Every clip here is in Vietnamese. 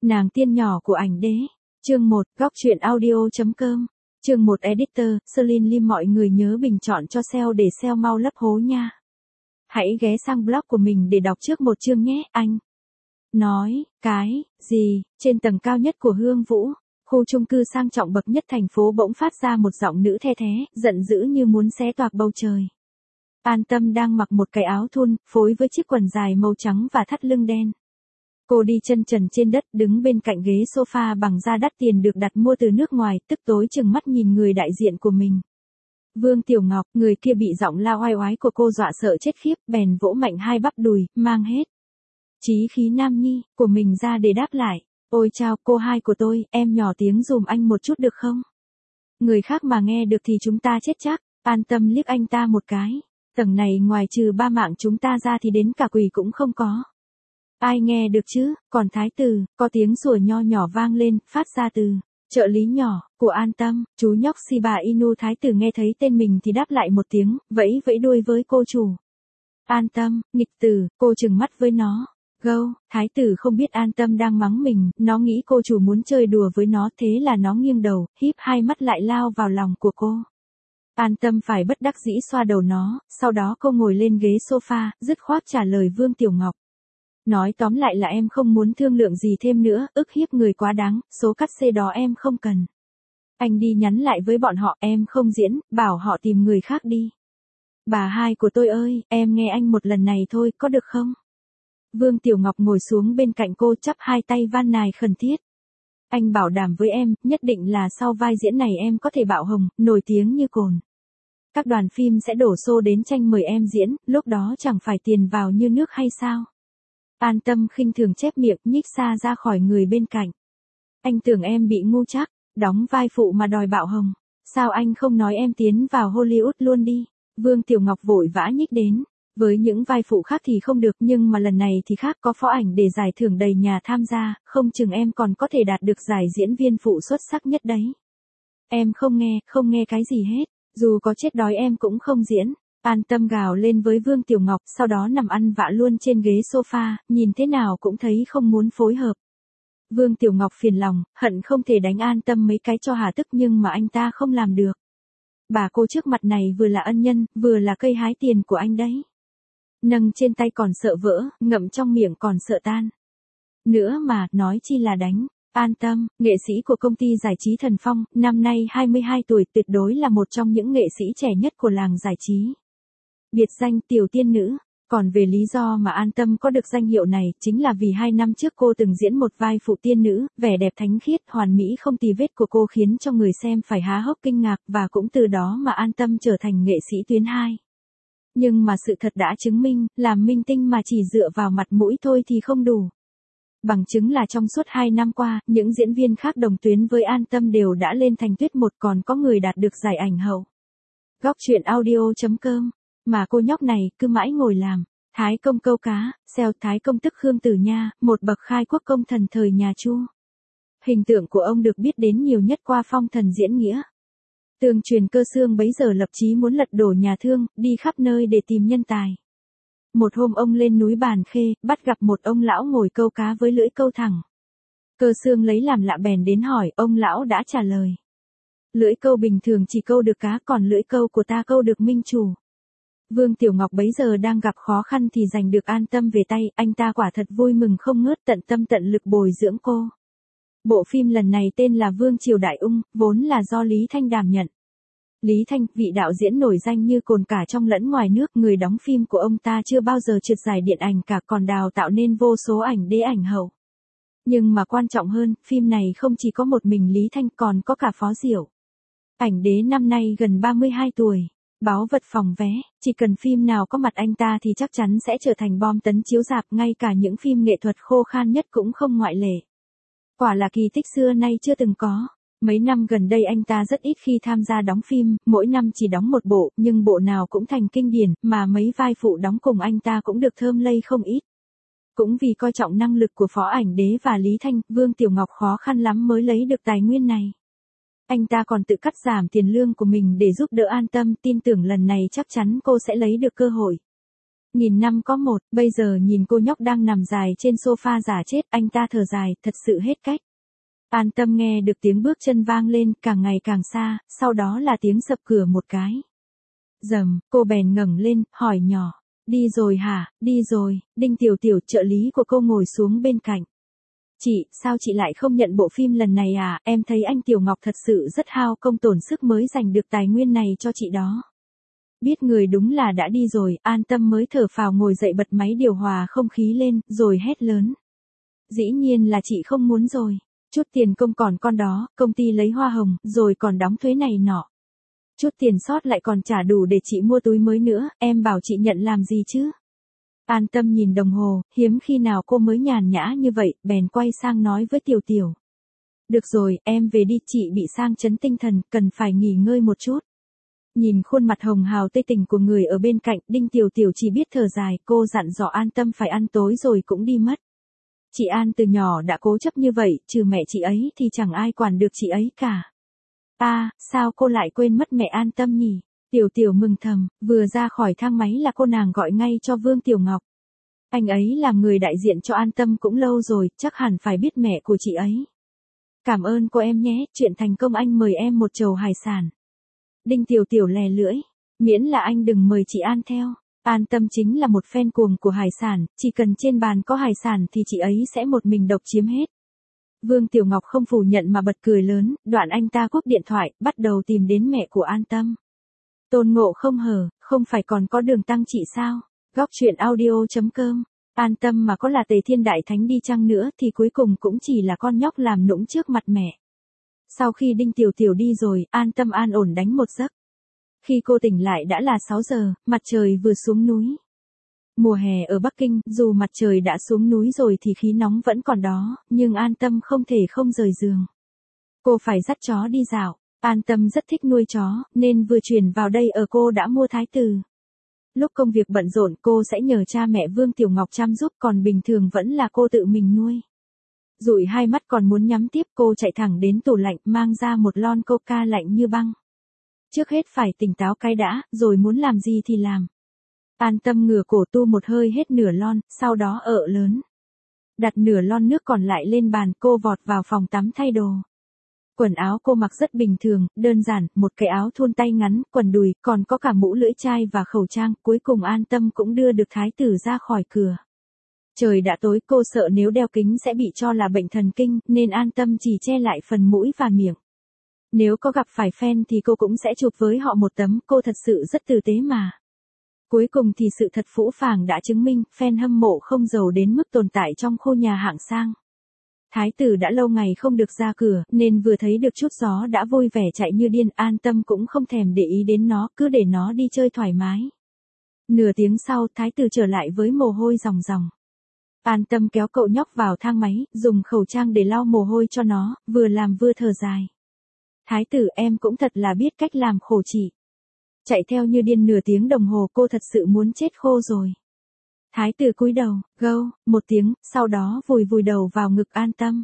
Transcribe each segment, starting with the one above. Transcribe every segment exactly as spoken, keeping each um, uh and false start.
Nàng tiên nhỏ của ảnh đế. Chương một, góc truyện audio.com. Chương một Editor, Celine Lim mọi người nhớ bình chọn cho sale để sale mau lấp hố nha. Hãy ghé sang blog của mình để đọc trước một chương nhé, anh. Nói, cái, gì, trên tầng cao nhất của Hương Vũ, khu chung cư sang trọng bậc nhất thành phố bỗng phát ra một giọng nữ the thé, giận dữ như muốn xé toạc bầu trời. An Tâm đang mặc một cái áo thun, phối với chiếc quần dài màu trắng và thắt lưng đen. Cô đi chân trần trên đất, đứng bên cạnh ghế sofa bằng da đắt tiền được đặt mua từ nước ngoài, tức tối chừng mắt nhìn người đại diện của mình. Vương Tiểu Ngọc, người kia bị giọng la oai oái của cô dọa sợ chết khiếp, bèn vỗ mạnh hai bắp đùi, mang hết chí khí nam nhi của mình ra để đáp lại. Ôi chao, cô hai của tôi, em nhỏ tiếng dùm anh một chút được không? Người khác mà nghe được thì chúng ta chết chắc. An Tâm liếc anh ta một cái. Tầng này ngoài trừ ba mạng chúng ta ra thì đến cả quỷ cũng không có. Ai nghe được chứ, còn thái tử, có tiếng sủa nho nhỏ vang lên, phát ra từ trợ lý nhỏ của An Tâm. Chú nhóc Shiba Inu thái tử nghe thấy tên mình thì đáp lại một tiếng, vẫy vẫy đuôi với cô chủ. An Tâm, nghịch tử, cô trừng mắt với nó. Gâu, thái tử không biết An Tâm đang mắng mình, nó nghĩ cô chủ muốn chơi đùa với nó, thế là nó nghiêng đầu, híp hai mắt lại lao vào lòng của cô. An Tâm phải bất đắc dĩ xoa đầu nó, sau đó cô ngồi lên ghế sofa, dứt khoát trả lời Vương Tiểu Ngọc. Nói tóm lại là em không muốn thương lượng gì thêm nữa, ức hiếp người quá đáng, số cắt xê đó em không cần. Anh đi nhắn lại với bọn họ, em không diễn, bảo họ tìm người khác đi. Bà hai của tôi ơi, em nghe anh một lần này thôi, có được không? Vương Tiểu Ngọc ngồi xuống bên cạnh cô chắp hai tay van nài khẩn thiết. Anh bảo đảm với em, nhất định là sau vai diễn này em có thể bạo hồng, nổi tiếng như cồn. Các đoàn phim sẽ đổ xô đến tranh mời em diễn, lúc đó chẳng phải tiền vào như nước hay sao? An Tâm khinh thường chép miệng, nhích xa ra khỏi người bên cạnh. Anh tưởng em bị ngu chắc, đóng vai phụ mà đòi bạo hồng. Sao anh không nói em tiến vào Hollywood luôn đi? Vương Tiểu Ngọc vội vã nhích đến. Với những vai phụ khác thì không được, nhưng mà lần này thì khác, có phó ảnh để giải thưởng đầy nhà tham gia, không chừng em còn có thể đạt được giải diễn viên phụ xuất sắc nhất đấy. Em không nghe, không nghe cái gì hết, dù có chết đói em cũng không diễn. An Tâm gào lên với Vương Tiểu Ngọc, sau đó nằm ăn vạ luôn trên ghế sofa, nhìn thế nào cũng thấy không muốn phối hợp. Vương Tiểu Ngọc phiền lòng, hận không thể đánh An Tâm mấy cái cho hà tức, nhưng mà anh ta không làm được. Bà cô trước mặt này vừa là ân nhân, vừa là cây hái tiền của anh đấy. Nâng trên tay còn sợ vỡ, ngậm trong miệng còn sợ tan. Nữa mà, nói chi là đánh. An Tâm, nghệ sĩ của công ty giải trí Thần Phong, năm nay hai mươi hai tuổi, tuyệt đối là một trong những nghệ sĩ trẻ nhất của làng giải trí. Biệt danh tiểu tiên nữ. Còn về lý do mà An Tâm có được danh hiệu này, chính là vì hai năm trước cô từng diễn một vai phụ tiên nữ, vẻ đẹp thánh khiết, hoàn mỹ không tì vết của cô khiến cho người xem phải há hốc kinh ngạc, và cũng từ đó mà An Tâm trở thành nghệ sĩ tuyến hai. Nhưng mà sự thật đã chứng minh, làm minh tinh mà chỉ dựa vào mặt mũi thôi thì không đủ. Bằng chứng là trong suốt hai năm qua, những diễn viên khác đồng tuyến với An Tâm đều đã lên thành tuyết một, còn có người đạt được giải ảnh hậu. Góc truyện audio.com. Mà cô nhóc này, cứ mãi ngồi làm. Thái công câu cá, xeo Thái công tức Khương Tử Nha, một bậc khai quốc công thần thời nhà Chu. Hình tượng của ông được biết đến nhiều nhất qua phong thần diễn nghĩa. Tương truyền Cơ Xương bấy giờ lập chí muốn lật đổ nhà Thương, đi khắp nơi để tìm nhân tài. Một hôm ông lên núi Bàn Khê, bắt gặp một ông lão ngồi câu cá với lưỡi câu thẳng. Cơ Xương lấy làm lạ bèn đến hỏi, ông lão đã trả lời. Lưỡi câu bình thường chỉ câu được cá, còn lưỡi câu của ta câu được minh chủ. Vương Tiểu Ngọc bấy giờ đang gặp khó khăn thì giành được An Tâm về tay, anh ta quả thật vui mừng không ngớt, tận tâm tận lực bồi dưỡng cô. Bộ phim lần này tên là Vương Triều Đại Ung, vốn là do Lý Thanh đảm nhận. Lý Thanh, vị đạo diễn nổi danh như cồn cả trong lẫn ngoài nước, người đóng phim của ông ta chưa bao giờ trượt giải điện ảnh cả, còn đào tạo nên vô số ảnh đế ảnh hậu. Nhưng mà quan trọng hơn, phim này không chỉ có một mình Lý Thanh, còn có cả Phó Diệu. Ảnh đế năm nay gần ba mươi hai tuổi. Báu vật phòng vé, chỉ cần phim nào có mặt anh ta thì chắc chắn sẽ trở thành bom tấn chiếu rạp, ngay cả những phim nghệ thuật khô khan nhất cũng không ngoại lệ. Quả là kỳ tích xưa nay chưa từng có. Mấy năm gần đây anh ta rất ít khi tham gia đóng phim, mỗi năm chỉ đóng một bộ, nhưng bộ nào cũng thành kinh điển, mà mấy vai phụ đóng cùng anh ta cũng được thơm lây không ít. Cũng vì coi trọng năng lực của Phó Ảnh Đế và Lý Thanh, Vương Tiểu Ngọc khó khăn lắm mới lấy được tài nguyên này. Anh ta còn tự cắt giảm tiền lương của mình để giúp đỡ An Tâm, tin tưởng lần này chắc chắn cô sẽ lấy được cơ hội. Nghìn năm có một, bây giờ nhìn cô nhóc đang nằm dài trên sofa giả chết, anh ta thở dài, thật sự hết cách. An Tâm nghe được tiếng bước chân vang lên, càng ngày càng xa, sau đó là tiếng sập cửa một cái. Dầm, cô bèn ngẩng lên, hỏi nhỏ. Đi rồi hả, đi rồi, Đinh Tiểu Tiểu, trợ lý của cô ngồi xuống bên cạnh. Chị, sao chị lại không nhận bộ phim lần này à, em thấy anh Tiểu Ngọc thật sự rất hao công tổn sức mới giành được tài nguyên này cho chị đó. Biết người đúng là đã đi rồi, An Tâm mới thở phào ngồi dậy bật máy điều hòa không khí lên, rồi hét lớn. Dĩ nhiên là chị không muốn rồi. Chút tiền công còn con đó, công ty lấy hoa hồng, rồi còn đóng thuế này nọ. Chút tiền sót lại còn trả đủ để chị mua túi mới nữa, em bảo chị nhận làm gì chứ? An Tâm nhìn đồng hồ, hiếm khi nào cô mới nhàn nhã như vậy, bèn quay sang nói với Tiểu Tiểu. Được rồi, em về đi, chị bị sang chấn tinh thần, cần phải nghỉ ngơi một chút. Nhìn khuôn mặt hồng hào tươi tỉnh của người ở bên cạnh, Đinh Tiểu Tiểu chỉ biết thở dài, cô dặn dò An Tâm phải ăn tối rồi cũng đi mất. Chị An từ nhỏ đã cố chấp như vậy, trừ mẹ chị ấy thì chẳng ai quản được chị ấy cả. À, sao cô lại quên mất mẹ An Tâm nhỉ? Tiểu Tiểu mừng thầm, vừa ra khỏi thang máy là cô nàng gọi ngay cho Vương Tiểu Ngọc. Anh ấy làm người đại diện cho An Tâm cũng lâu rồi, chắc hẳn phải biết mẹ của chị ấy. Cảm ơn cô em nhé, chuyện thành công anh mời em một chầu hải sản. Đinh Tiểu Tiểu lè lưỡi, miễn là anh đừng mời chị An theo. An Tâm chính là một fan cuồng của hải sản, chỉ cần trên bàn có hải sản thì chị ấy sẽ một mình độc chiếm hết. Vương Tiểu Ngọc không phủ nhận mà bật cười lớn, đoạn anh ta cúp điện thoại, bắt đầu tìm đến mẹ của An Tâm. Tôn Ngộ không hở, không phải còn có Đường Tăng chị sao? Góc truyện audio chấm com. An Tâm mà có là Tề Thiên Đại Thánh đi chăng nữa thì cuối cùng cũng chỉ là con nhóc làm nũng trước mặt mẹ. Sau khi Đinh Tiểu Tiểu đi rồi, An Tâm an ổn đánh một giấc. Khi cô tỉnh lại đã là sáu giờ, mặt trời vừa xuống núi. Mùa hè ở Bắc Kinh, dù mặt trời đã xuống núi rồi thì khí nóng vẫn còn đó, nhưng An Tâm không thể không rời giường. Cô phải dắt chó đi dạo. An Tâm rất thích nuôi chó, nên vừa chuyển vào đây ở cô đã mua Thái Tử. Lúc công việc bận rộn cô sẽ nhờ cha mẹ Vương Tiểu Ngọc chăm giúp, còn bình thường vẫn là cô tự mình nuôi. Dụi hai mắt còn muốn nhắm tiếp, cô chạy thẳng đến tủ lạnh mang ra một lon coca lạnh như băng. Trước hết phải tỉnh táo cái đã, rồi muốn làm gì thì làm. An Tâm ngửa cổ tu một hơi hết nửa lon, sau đó ợ lớn. Đặt nửa lon nước còn lại lên bàn, cô vọt vào phòng tắm thay đồ. Quần áo cô mặc rất bình thường, đơn giản, một cái áo thun tay ngắn, quần đùi, còn có cả mũ lưỡi chai và khẩu trang. Cuối cùng An Tâm cũng đưa được Thái Tử ra khỏi cửa. Trời đã tối, cô sợ nếu đeo kính sẽ bị cho là bệnh thần kinh, nên An Tâm chỉ che lại phần mũi và miệng. Nếu có gặp phải fan thì cô cũng sẽ chụp với họ một tấm, cô thật sự rất tử tế mà. Cuối cùng thì sự thật phũ phàng đã chứng minh, fan hâm mộ không giàu đến mức tồn tại trong khu nhà hạng sang. Thái Tử đã lâu ngày không được ra cửa, nên vừa thấy được chút gió đã vui vẻ chạy như điên. An Tâm cũng không thèm để ý đến nó, cứ để nó đi chơi thoải mái. Nửa tiếng sau, Thái Tử trở lại với mồ hôi ròng ròng. An Tâm kéo cậu nhóc vào thang máy, dùng khẩu trang để lau mồ hôi cho nó, vừa làm vừa thở dài. Thái Tử, em cũng thật là biết cách làm khổ chị. Chạy theo như điên nửa tiếng đồng hồ, cô thật sự muốn chết khô rồi. Thái Tử cúi đầu, gâu, một tiếng, sau đó vùi vùi đầu vào ngực An Tâm.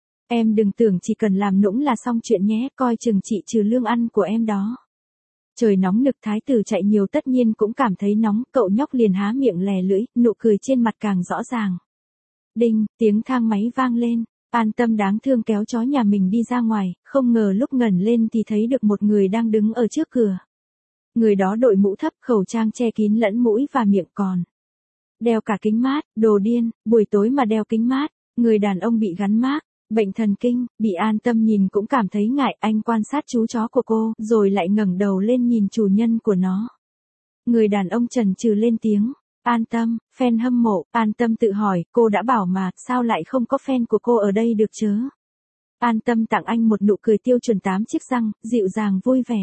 Em đừng tưởng chỉ cần làm nũng là xong chuyện nhé, coi chừng chị trừ lương ăn của em đó. Trời nóng nực, Thái Tử chạy nhiều tất nhiên cũng cảm thấy nóng, cậu nhóc liền há miệng lè lưỡi, nụ cười trên mặt càng rõ ràng. Đinh, tiếng thang máy vang lên. An Tâm đáng thương kéo chó nhà mình đi ra ngoài, không ngờ lúc ngẩng lên thì thấy được một người đang đứng ở trước cửa. Người đó đội mũ thấp, khẩu trang che kín lẫn mũi và miệng, còn đeo cả kính mát. Đồ điên, buổi tối mà đeo kính mát. Người đàn ông bị gắn mác bệnh thần kinh. Bị An Tâm nhìn cũng cảm thấy ngại, anh quan sát chú chó của cô, rồi lại ngẩng đầu lên nhìn chủ nhân của nó. Người đàn ông chần chừ lên tiếng. An Tâm, fan hâm mộ. An Tâm tự hỏi, cô đã bảo mà, sao lại không có fan của cô ở đây được chớ? An Tâm tặng anh một nụ cười tiêu chuẩn tám chiếc răng, dịu dàng vui vẻ.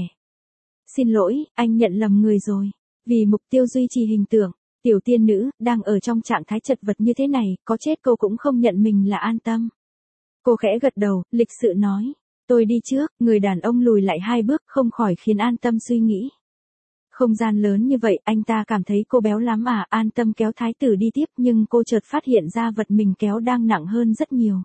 Xin lỗi, anh nhận lầm người rồi. Vì mục tiêu duy trì hình tượng, tiểu tiên nữ, đang ở trong trạng thái chật vật như thế này, có chết cô cũng không nhận mình là An Tâm. Cô khẽ gật đầu, lịch sự nói. Tôi đi trước. Người đàn ông lùi lại hai bước, không khỏi khiến An Tâm suy nghĩ. Không gian lớn như vậy, anh ta cảm thấy cô béo lắm à? An Tâm kéo Thái Tử đi tiếp, nhưng cô chợt phát hiện ra vật mình kéo đang nặng hơn rất nhiều.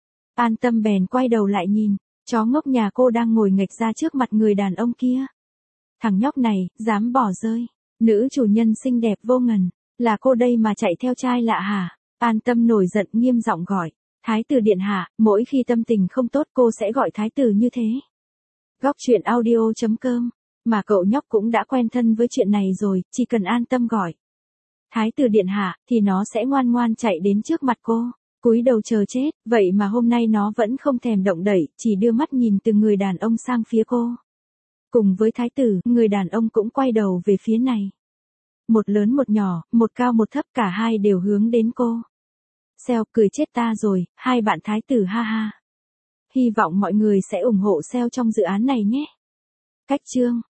An Tâm bèn quay đầu lại nhìn, chó ngốc nhà cô đang ngồi nghệch ra trước mặt người đàn ông kia. Thằng nhóc này, dám bỏ rơi. Nữ chủ nhân xinh đẹp vô ngần. Là cô đây mà chạy theo trai lạ hả? An Tâm nổi giận nghiêm giọng gọi. Thái tử điện hạ, mỗi khi tâm tình không tốt cô sẽ gọi thái tử như thế. Góc truyện audio chấm com. Mà cậu nhóc cũng đã quen thân với chuyện này rồi, chỉ cần An Tâm gọi Thái tử điện hạ, thì nó sẽ ngoan ngoan chạy đến trước mặt cô, cúi đầu chờ chết, vậy mà hôm nay nó vẫn không thèm động đậy, chỉ đưa mắt nhìn từ người đàn ông sang phía cô. Cùng với thái tử, người đàn ông cũng quay đầu về phía này. Một lớn một nhỏ, một cao một thấp, cả hai đều hướng đến cô. Seo cười chết ta rồi, hai bạn thái tử ha ha. Hy vọng mọi người sẽ ủng hộ Seo trong dự án này nhé. Cách chương